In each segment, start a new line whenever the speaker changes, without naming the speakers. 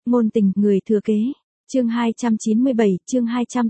ngôn tình, người thừa kế. Chương 297, chương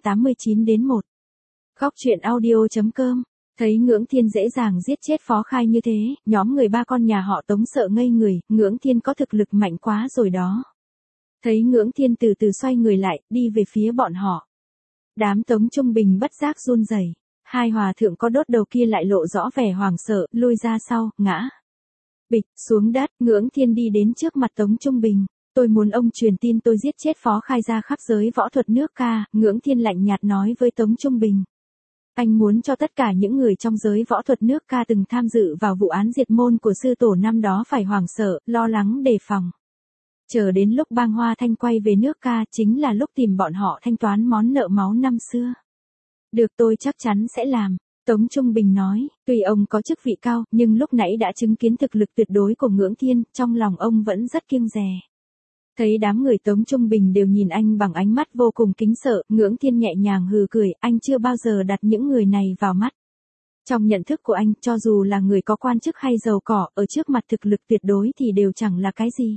289 đến 1. Góc truyện audio.com. Thấy Ngưỡng Thiên dễ dàng giết chết Phó Khai như thế, nhóm người ba con nhà họ Tống sợ ngây người, Ngưỡng Thiên có thực lực mạnh quá rồi đó. Thấy Ngưỡng Thiên từ từ xoay người lại, đi về phía bọn họ. Đám Tống Trung Bình bất giác run rẩy. Hai hòa thượng có đốt đầu kia lại lộ rõ vẻ hoảng sợ, lui ra sau, ngã. Bịch, xuống đất, Ngưỡng Thiên đi đến trước mặt Tống Trung Bình. Tôi muốn ông truyền tin tôi giết chết Phó Khai ra khắp giới võ thuật nước ca, Ngưỡng Thiên lạnh nhạt nói với Tống Trung Bình. Anh muốn cho tất cả những người trong giới võ thuật nước ca từng tham dự vào vụ án diệt môn của sư tổ năm đó phải hoảng sợ, lo lắng đề phòng. Chờ đến lúc Bang Hoa Thanh quay về nước ca chính là lúc tìm bọn họ thanh toán món nợ máu năm xưa. Được, tôi chắc chắn sẽ làm. Tống Trung Bình nói, tuy ông có chức vị cao, nhưng lúc nãy đã chứng kiến thực lực tuyệt đối của Ngưỡng Thiên, trong lòng ông vẫn rất kiêng dè. Thấy đám người Tống Trung Bình đều nhìn anh bằng ánh mắt vô cùng kính sợ, Ngưỡng Thiên nhẹ nhàng hừ cười, anh chưa bao giờ đặt những người này vào mắt. Trong nhận thức của anh, cho dù là người có quan chức hay giàu có, ở trước mặt thực lực tuyệt đối thì đều chẳng là cái gì.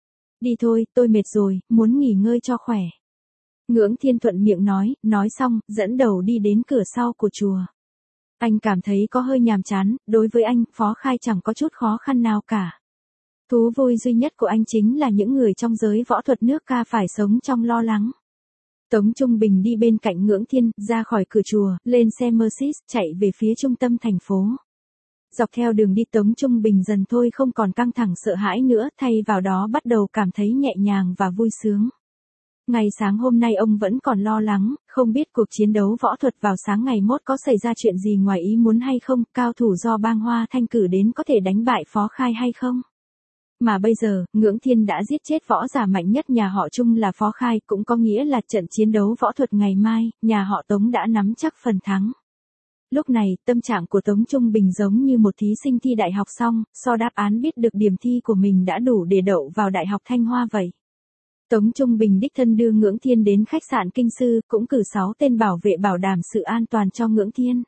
Đi thôi, tôi mệt rồi, muốn nghỉ ngơi cho khỏe. Ngưỡng Thiên thuận miệng nói xong, dẫn đầu đi đến cửa sau của chùa. Anh cảm thấy có hơi nhàm chán, đối với anh, Phó Khai chẳng có chút khó khăn nào cả. Thú vui duy nhất của anh chính là những người trong giới võ thuật nước ca phải sống trong lo lắng. Tống Trung Bình đi bên cạnh Ngưỡng Thiên, ra khỏi cửa chùa, lên xe Mercedes, chạy về phía trung tâm thành phố. Dọc theo đường đi Tống Trung Bình dần thôi không còn căng thẳng sợ hãi nữa, thay vào đó bắt đầu cảm thấy nhẹ nhàng và vui sướng. Ngày sáng hôm nay ông vẫn còn lo lắng, không biết cuộc chiến đấu võ thuật vào sáng ngày mốt có xảy ra chuyện gì ngoài ý muốn hay không, cao thủ do Bang Hoa Thanh cử đến có thể đánh bại Phó Khai hay không. Mà bây giờ, Ngưỡng Thiên đã giết chết võ giả mạnh nhất nhà họ Trung là Phó Khai, cũng có nghĩa là trận chiến đấu võ thuật ngày mai, nhà họ Tống đã nắm chắc phần thắng. Lúc này, tâm trạng của Tống Trung Bình giống như một thí sinh thi đại học xong, so đáp án biết được điểm thi của mình đã đủ để đậu vào Đại học Thanh Hoa vậy. Tống Trung Bình đích thân đưa Ngưỡng Thiên đến khách sạn Kinh Sư, cũng cử 6 tên bảo vệ bảo đảm sự an toàn cho Ngưỡng Thiên.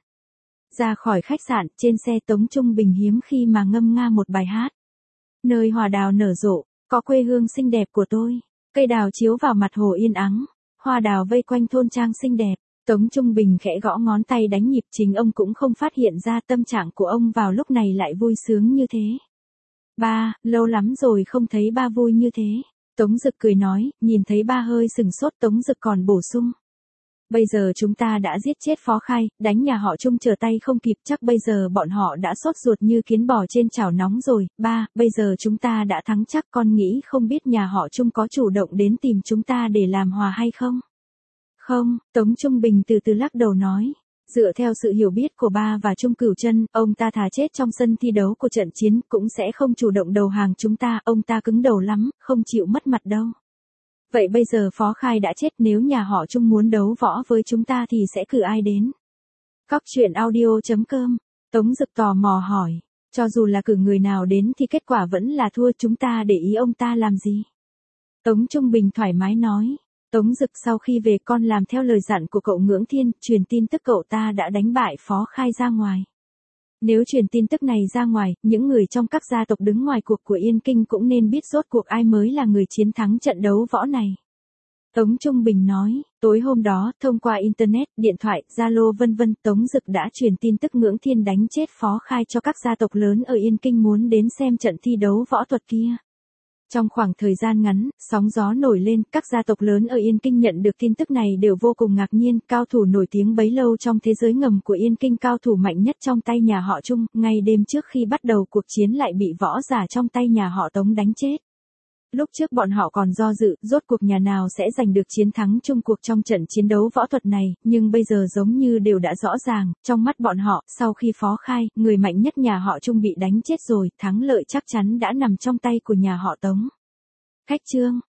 Ra khỏi khách sạn, trên xe Tống Trung Bình hiếm khi mà ngâm nga một bài hát. Nơi hoa đào nở rộ, có quê hương xinh đẹp của tôi. Cây đào chiếu vào mặt hồ yên ắng, hoa đào vây quanh thôn trang xinh đẹp. Tống Trung Bình khẽ gõ ngón tay đánh nhịp, chính ông cũng không phát hiện ra tâm trạng của ông vào lúc này lại vui sướng như thế. Ba, lâu lắm rồi không thấy ba vui như thế. Tống Dực cười nói, nhìn thấy ba hơi sừng sốt, Tống Dực còn bổ sung. Bây giờ chúng ta đã giết chết Phó Khai, đánh nhà họ Trung trở tay không kịp, chắc bây giờ bọn họ đã sốt ruột như kiến bò trên chảo nóng rồi. Ba, bây giờ chúng ta đã thắng chắc, con nghĩ không biết nhà họ Trung có chủ động đến tìm chúng ta để làm hòa hay không? Không, Tống Trung Bình từ từ lắc đầu nói. Dựa theo sự hiểu biết của ba và Trung Cửu Chân, ông ta thà chết trong sân thi đấu của trận chiến cũng sẽ không chủ động đầu hàng chúng ta, ông ta cứng đầu lắm, không chịu mất mặt đâu. Vậy bây giờ Phó Khai đã chết, nếu nhà họ Trung muốn đấu võ với chúng ta thì sẽ cử ai đến? Góc truyện audio.com. Tống Dực tò mò hỏi, cho dù là cử người nào đến thì kết quả vẫn là thua, chúng ta để ý ông ta làm gì? Tống Trung Bình thoải mái nói. Tống Dực, sau khi về con làm theo lời dặn của cậu Ngưỡng Thiên, truyền tin tức cậu ta đã đánh bại Phó Khai ra ngoài. Nếu truyền tin tức này ra ngoài, những người trong các gia tộc đứng ngoài cuộc của Yên Kinh cũng nên biết rốt cuộc ai mới là người chiến thắng trận đấu võ này. Tống Trung Bình nói, tối hôm đó, thông qua Internet, điện thoại, Zalo vân vân, Tống Dực đã truyền tin tức Ngưỡng Thiên đánh chết Phó Khai cho các gia tộc lớn ở Yên Kinh muốn đến xem trận thi đấu võ thuật kia. Trong khoảng thời gian ngắn, sóng gió nổi lên, các gia tộc lớn ở Yên Kinh nhận được tin tức này đều vô cùng ngạc nhiên, cao thủ nổi tiếng bấy lâu trong thế giới ngầm của Yên Kinh, cao thủ mạnh nhất trong tay nhà họ Trung, ngay đêm trước khi bắt đầu cuộc chiến lại bị võ giả trong tay nhà họ Tống đánh chết. Lúc trước bọn họ còn do dự, rốt cuộc nhà nào sẽ giành được chiến thắng chung cuộc trong trận chiến đấu võ thuật này, nhưng bây giờ giống như đều đã rõ ràng, trong mắt bọn họ, sau khi Phó Khai, người mạnh nhất nhà họ Trung bị đánh chết rồi, thắng lợi chắc chắn đã nằm trong tay của nhà họ Tống. Khách trương,